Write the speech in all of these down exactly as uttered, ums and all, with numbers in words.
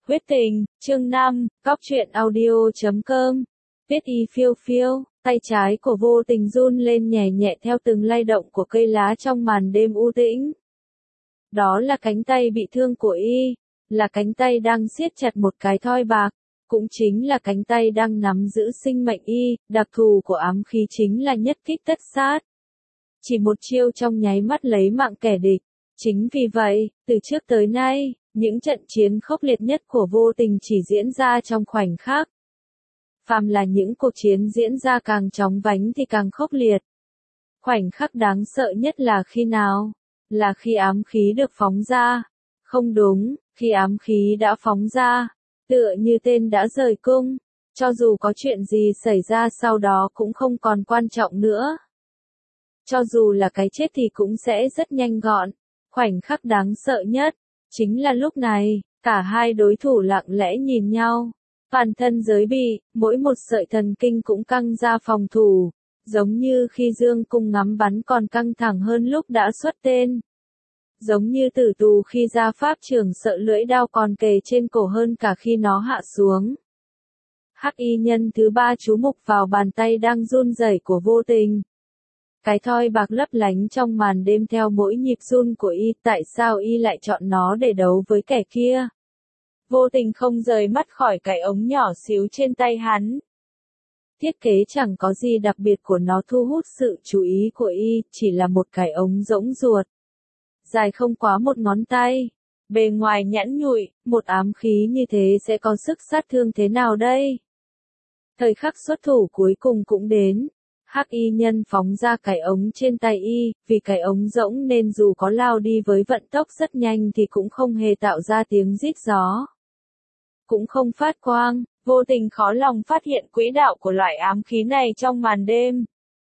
Huyết tình, chương năm, cóc truyện audio chấm com. Viết y phiêu phiêu, tay trái của Vô Tình run lên nhẹ nhẹ theo từng lay động của cây lá trong màn đêm u tĩnh. Đó là cánh tay bị thương của y, là cánh tay đang siết chặt một cái thoi bạc, cũng chính là cánh tay đang nắm giữ sinh mệnh y, đặc thù của ám khí chính là nhất kích tất sát. Chỉ một chiêu trong nháy mắt lấy mạng kẻ địch. Chính vì vậy, từ trước tới nay, những trận chiến khốc liệt nhất của Vô Tình chỉ diễn ra trong khoảnh khắc. Phàm là những cuộc chiến diễn ra càng chóng vánh thì càng khốc liệt. Khoảnh khắc đáng sợ nhất là khi nào? Là khi ám khí được phóng ra. Không đúng, khi ám khí đã phóng ra, tựa như tên đã rời cung, cho dù có chuyện gì xảy ra sau đó cũng không còn quan trọng nữa. Cho dù là cái chết thì cũng sẽ rất nhanh gọn. Khoảnh khắc đáng sợ nhất, chính là lúc này, cả hai đối thủ lặng lẽ nhìn nhau. Toàn thân giới bị, mỗi một sợi thần kinh cũng căng ra phòng thủ, giống như khi dương cung ngắm bắn còn căng thẳng hơn lúc đã xuất tên. Giống như tử tù khi ra pháp trường sợ lưỡi đao còn kề trên cổ hơn cả khi nó hạ xuống. Hắc y nhân thứ ba chú mục vào bàn tay đang run rẩy của Vô Tình. Cái thoi bạc lấp lánh trong màn đêm theo mỗi nhịp run của y, tại sao y lại chọn nó để đấu với kẻ kia? Vô Tình không rời mắt khỏi cái ống nhỏ xíu trên tay hắn. Thiết kế chẳng có gì đặc biệt của nó thu hút sự chú ý của y, chỉ là một cái ống rỗng ruột. Dài không quá một ngón tay. Bề ngoài nhẵn nhụi, một ám khí như thế sẽ có sức sát thương thế nào đây? Thời khắc xuất thủ cuối cùng cũng đến. Hắc y nhân phóng ra cái ống trên tay y, vì cái ống rỗng nên dù có lao đi với vận tốc rất nhanh thì cũng không hề tạo ra tiếng rít gió. Cũng không phát quang, Vô Tình khó lòng phát hiện quỹ đạo của loại ám khí này trong màn đêm.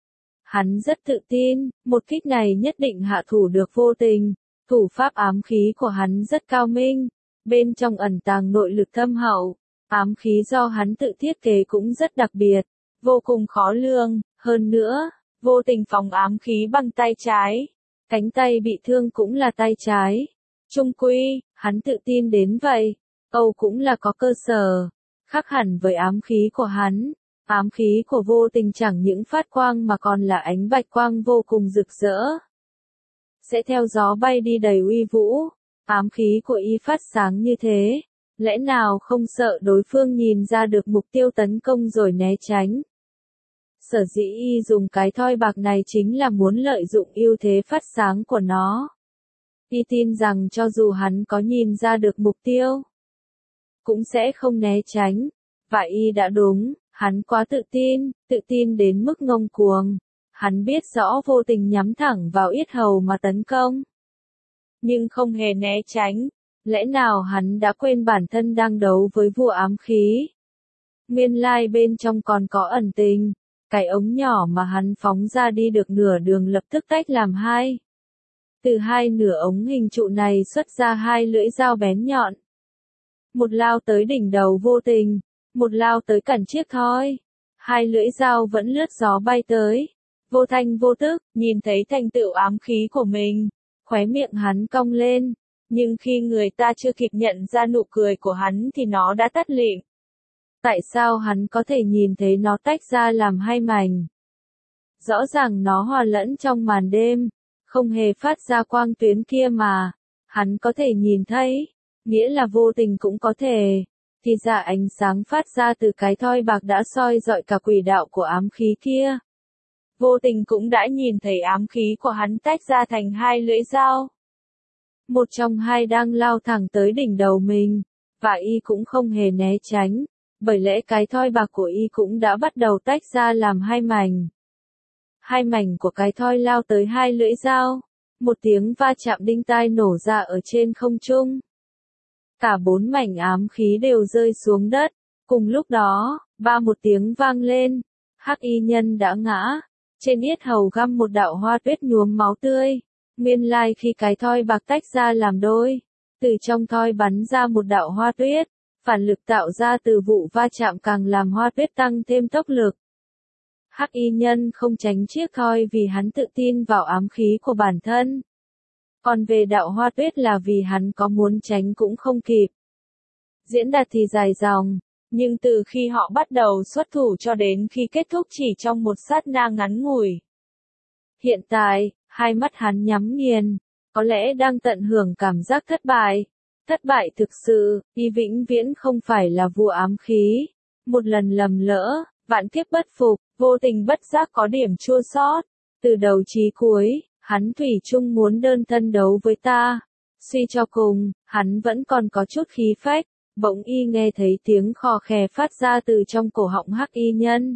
Hắn rất tự tin, một kích này nhất định hạ thủ được Vô Tình, thủ pháp ám khí của hắn rất cao minh, bên trong ẩn tàng nội lực thâm hậu, ám khí do hắn tự thiết kế cũng rất đặc biệt, vô cùng khó lường. Hơn nữa, Vô Tình phóng ám khí bằng tay trái. Cánh tay bị thương cũng là tay trái. Chung quy, hắn tự tin đến vậy. Âu cũng là có cơ sở. Khác hẳn với ám khí của hắn. Ám khí của Vô Tình chẳng những phát quang mà còn là ánh bạch quang vô cùng rực rỡ. Sẽ theo gió bay đi đầy uy vũ. Ám khí của y phát sáng như thế. Lẽ nào không sợ đối phương nhìn ra được mục tiêu tấn công rồi né tránh? Sở dĩ y dùng cái thoi bạc này chính là muốn lợi dụng ưu thế phát sáng của nó. Y tin rằng cho dù hắn có nhìn ra được mục tiêu, cũng sẽ không né tránh. Và y đã đúng, hắn quá tự tin, tự tin đến mức ngông cuồng. Hắn biết rõ Vô Tình nhắm thẳng vào yết hầu mà tấn công, nhưng không hề né tránh. Lẽ nào hắn đã quên bản thân đang đấu với vua ám khí? Nguyên lai bên trong còn có ẩn tình. Cái ống nhỏ mà hắn phóng ra đi được nửa đường lập tức tách làm hai. Từ hai nửa ống hình trụ này xuất ra hai lưỡi dao bén nhọn. Một lao tới đỉnh đầu Vô Tình, một lao tới cản chiếc thoi. Hai lưỡi dao vẫn lướt gió bay tới. Vô thanh vô tức, nhìn thấy thành tựu ám khí của mình, khóe miệng hắn cong lên. Nhưng khi người ta chưa kịp nhận ra nụ cười của hắn thì nó đã tắt lịm. Tại sao hắn có thể nhìn thấy nó tách ra làm hai mảnh? Rõ ràng nó hòa lẫn trong màn đêm, không hề phát ra quang tuyến kia mà. Hắn có thể nhìn thấy, nghĩa là Vô Tình cũng có thể. Thì ra ánh sáng phát ra từ cái thoi bạc đã soi rọi cả quỷ đạo của ám khí kia. Vô Tình cũng đã nhìn thấy ám khí của hắn tách ra thành hai lưỡi dao. Một trong hai đang lao thẳng tới đỉnh đầu mình, và y cũng không hề né tránh. Bởi lẽ cái thoi bạc của y cũng đã bắt đầu tách ra làm hai mảnh. Hai mảnh của cái thoi lao tới hai lưỡi dao. Một tiếng va chạm đinh tai nổ ra ở trên không trung. Cả bốn mảnh ám khí đều rơi xuống đất. Cùng lúc đó, ba một tiếng vang lên. Hắc y nhân đã ngã. Trên yết hầu găm một đạo hoa tuyết nhuốm máu tươi. Nguyên lai khi cái thoi bạc tách ra làm đôi, từ trong thoi bắn ra một đạo hoa tuyết. Phản lực tạo ra từ vụ va chạm càng làm hoa tuyết tăng thêm tốc lực. Hắc y nhân không tránh chiếc thoi vì hắn tự tin vào ám khí của bản thân. Còn về đạo hoa tuyết là vì hắn có muốn tránh cũng không kịp. Diễn đạt thì dài dòng, nhưng từ khi họ bắt đầu xuất thủ cho đến khi kết thúc chỉ trong một sát na ngắn ngủi. Hiện tại, hai mắt hắn nhắm nghiền, có lẽ đang tận hưởng cảm giác thất bại. Thất bại thực sự, y vĩnh viễn không phải là vua ám khí. Một lần lầm lỡ, vạn kiếp bất phục, vô tình bất giác có điểm chua xót. Từ đầu chí cuối, hắn thủy chung muốn đơn thân đấu với ta. Suy cho cùng, hắn vẫn còn có chút khí phách. Bỗng y nghe thấy tiếng khò khè phát ra từ trong cổ họng hắc y nhân.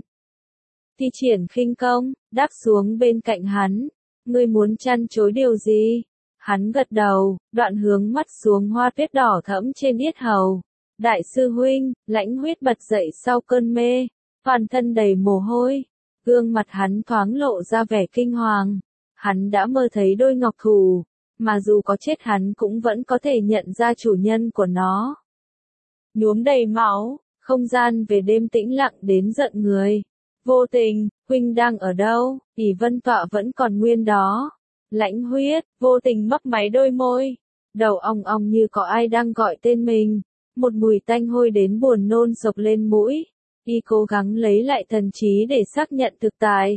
Thi triển khinh công, đáp xuống bên cạnh hắn. Ngươi muốn chăn chối điều gì? Hắn gật đầu, đoạn hướng mắt xuống hoa tuyết đỏ thẫm trên yết hầu. Đại sư huynh, Lãnh Huyết bật dậy sau cơn mê, toàn thân đầy mồ hôi. Gương mặt hắn thoáng lộ ra vẻ kinh hoàng. Hắn đã mơ thấy đôi ngọc thù, mà dù có chết hắn cũng vẫn có thể nhận ra chủ nhân của nó. Nhuốm đầy máu, không gian về đêm tĩnh lặng đến giận người. Vô Tình, huynh đang ở đâu? ỷ Vân Tọa vẫn còn nguyên đó. Lãnh Huyết, Vô Tình mấp máy đôi môi. Đầu ong ong như có ai đang gọi tên mình. Một mùi tanh hôi đến buồn nôn sộc lên mũi. Y cố gắng lấy lại thần trí để xác nhận thực tại.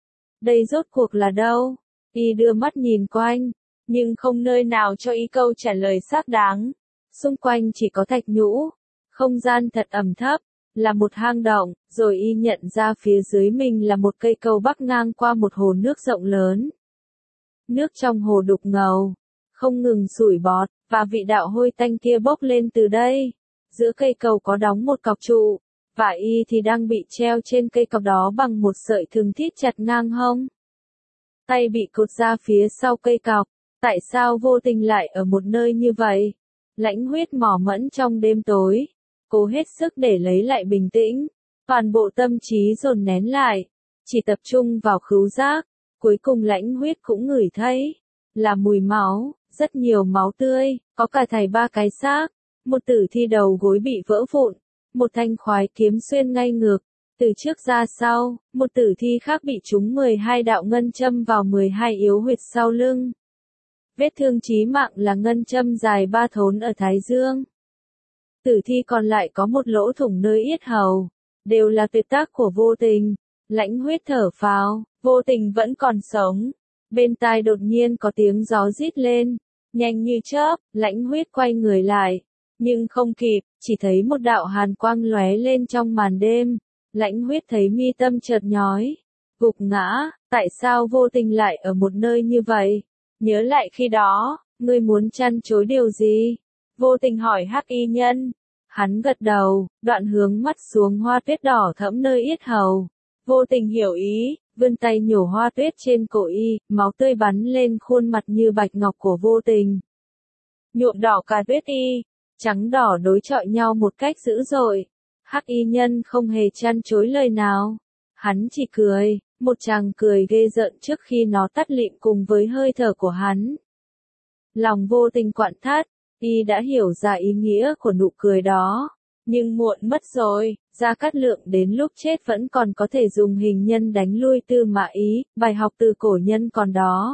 Đây rốt cuộc là đâu? Y đưa mắt nhìn quanh, nhưng không nơi nào cho y câu trả lời xác đáng. Xung quanh chỉ có thạch nhũ. Không gian thật ẩm thấp, là một hang động, rồi y nhận ra phía dưới mình là một cây cầu bắc ngang qua một hồ nước rộng lớn. Nước trong hồ đục ngầu, không ngừng sủi bọt, và vị đạo hôi tanh kia bốc lên từ đây. Giữa cây cầu có đóng một cọc trụ, và y thì đang bị treo trên cây cọc đó bằng một sợi thừng thít chặt ngang hông. Tay bị cột ra phía sau cây cọc, tại sao Vô Tình lại ở một nơi như vậy? Lãnh Huyết mò mẫm trong đêm tối, cố hết sức để lấy lại bình tĩnh, toàn bộ tâm trí dồn nén lại, chỉ tập trung vào khứu giác. Cuối cùng Lãnh Huyết cũng ngửi thấy, là mùi máu, rất nhiều máu tươi, có cả thảy ba cái xác, một tử thi đầu gối bị vỡ vụn, một thanh khoái kiếm xuyên ngay ngược, từ trước ra sau, một tử thi khác bị trúng mười hai đạo ngân châm vào mười hai yếu huyệt sau lưng. Vết thương chí mạng là ngân châm dài ba thốn ở thái dương. Tử thi còn lại có một lỗ thủng nơi yết hầu, đều là tuyệt tác của Vô Tình. Lãnh Huyết thở phào, Vô Tình vẫn còn sống. Bên tai đột nhiên có tiếng gió rít lên, nhanh như chớp. Lãnh Huyết quay người lại, nhưng không kịp, chỉ thấy một đạo hàn quang lóe lên trong màn đêm. Lãnh Huyết thấy mi tâm chợt nhói, gục ngã. Tại sao Vô Tình lại ở một nơi như vậy? Nhớ lại khi đó, ngươi muốn chăn chối điều gì? Vô Tình hỏi hắc y nhân. Hắn gật đầu, đoạn hướng mắt xuống hoa tuyết đỏ thẫm nơi yết hầu. Vô Tình hiểu ý, vươn tay nhổ hoa tuyết trên cổ y, máu tươi bắn lên khuôn mặt như bạch ngọc của Vô Tình. Nhuộm đỏ cả tuyết y, trắng đỏ đối chọi nhau một cách dữ dội. Hắc y nhân không hề chăn chối lời nào. Hắn chỉ cười, một tràng cười ghê rợn trước khi nó tắt lịm cùng với hơi thở của hắn. Lòng Vô Tình quặn thắt, y đã hiểu ra ý nghĩa của nụ cười đó. Nhưng muộn mất rồi, Gia Cát Lượng đến lúc chết vẫn còn có thể dùng hình nhân đánh lui Tư Mã Ý, bài học từ cổ nhân còn đó.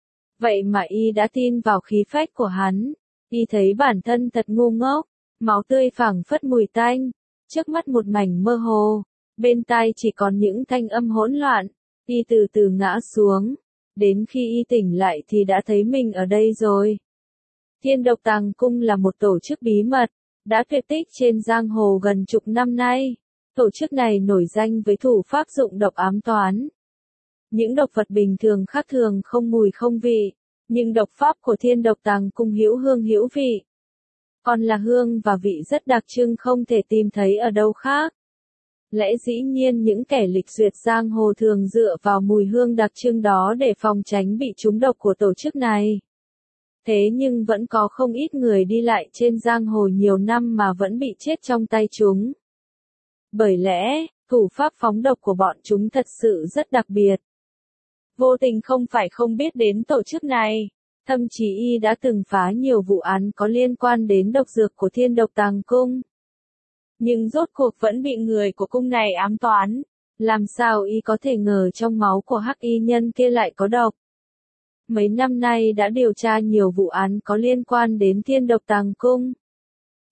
Vậy mà y đã tin vào khí phách của hắn. Y thấy bản thân thật ngu ngốc, máu tươi phảng phất mùi tanh, trước mắt một mảnh mơ hồ, bên tai chỉ còn những thanh âm hỗn loạn. Y từ từ ngã xuống, đến khi y tỉnh lại thì đã thấy mình ở đây rồi. Thiên Độc Tàng Cung là một tổ chức bí mật, đã tuyệt tích trên giang hồ gần chục năm nay. Tổ chức này nổi danh với thủ pháp dụng độc ám toán. Những độc vật bình thường khác thường không mùi không vị, nhưng độc pháp của Thiên Độc Tàng Cung hữu hương hữu vị. Còn là hương và vị rất đặc trưng không thể tìm thấy ở đâu khác. Lẽ dĩ nhiên những kẻ lịch duyệt giang hồ thường dựa vào mùi hương đặc trưng đó để phòng tránh bị trúng độc của tổ chức này. Thế nhưng vẫn có không ít người đi lại trên giang hồ nhiều năm mà vẫn bị chết trong tay chúng. Bởi lẽ, thủ pháp phóng độc của bọn chúng thật sự rất đặc biệt. Vô Tình không phải không biết đến tổ chức này, thậm chí y đã từng phá nhiều vụ án có liên quan đến độc dược của Thiên Độc Tàng Cung. Nhưng rốt cuộc vẫn bị người của cung này ám toán. Làm sao y có thể ngờ trong máu của hắc y nhân kia lại có độc? Mấy năm nay đã điều tra nhiều vụ án có liên quan đến Thiên Độc Tàng Cung.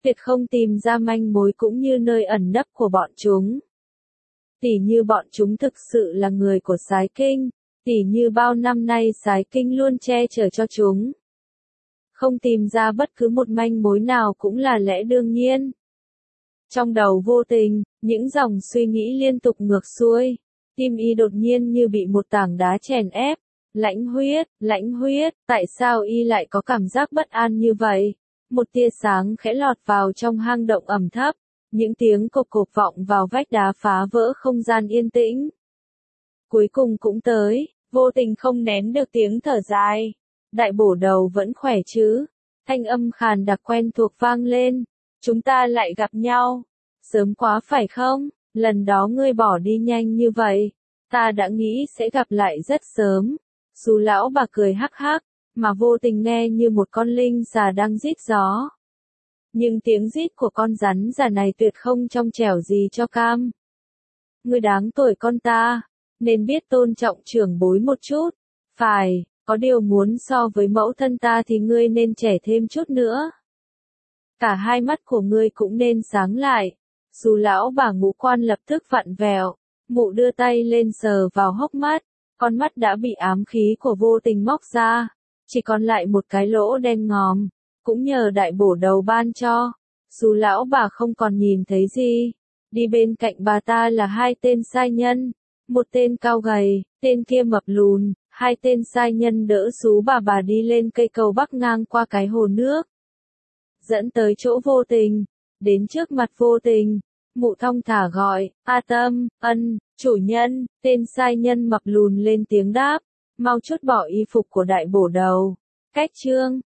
tuyệt không tìm ra manh mối cũng như nơi ẩn nấp của bọn chúng. Tỉ như bọn chúng thực sự là người của Sái Kinh, tỉ như bao năm nay Sái Kinh luôn che chở cho chúng. Không tìm ra bất cứ một manh mối nào cũng là lẽ đương nhiên. Trong đầu Vô Tình, những dòng suy nghĩ liên tục ngược xuôi, tim y đột nhiên như bị một tảng đá chèn ép. Lãnh Huyết, Lãnh Huyết, tại sao y lại có cảm giác bất an như vậy? Một tia sáng khẽ lọt vào trong hang động ẩm thấp, những tiếng cộp cộp vọng vào vách đá phá vỡ không gian yên tĩnh. Cuối cùng cũng tới, Vô Tình không nén được tiếng thở dài. Đại bổ đầu vẫn khỏe chứ? Thanh âm khàn đặc quen thuộc vang lên. Chúng ta lại gặp nhau. Sớm quá phải không? Lần đó ngươi bỏ đi nhanh như vậy. Ta đã nghĩ sẽ gặp lại rất sớm. Xú lão bà cười hắc hắc, mà Vô Tình nghe như một con linh già đang rít gió. Nhưng tiếng rít của con rắn già này tuyệt không trong trẻo gì cho cam. Ngươi đáng tuổi con ta, nên biết tôn trọng trưởng bối một chút. Phải, có điều muốn so với mẫu thân ta thì ngươi nên trẻ thêm chút nữa. Cả hai mắt của ngươi cũng nên sáng lại. Xú lão bà ngũ quan lập tức vặn vẹo, mụ đưa tay lên sờ vào hốc mắt. Con mắt đã bị ám khí của Vô Tình móc ra, chỉ còn lại một cái lỗ đen ngòm, cũng nhờ đại bổ đầu ban cho. Xú lão bà không còn nhìn thấy gì. Đi bên cạnh bà ta là hai tên sai nhân, một tên cao gầy, tên kia mập lùn. Hai tên sai nhân đỡ xú bà bà đi lên cây cầu bắc ngang qua cái hồ nước, dẫn tới chỗ Vô Tình. Đến trước mặt Vô Tình, mụ thong thả gọi, A Tâm, ân, chủ nhân. Tên sai nhân mập lùn lên tiếng đáp, mau chút bỏ y phục của đại bổ đầu. Cách trương,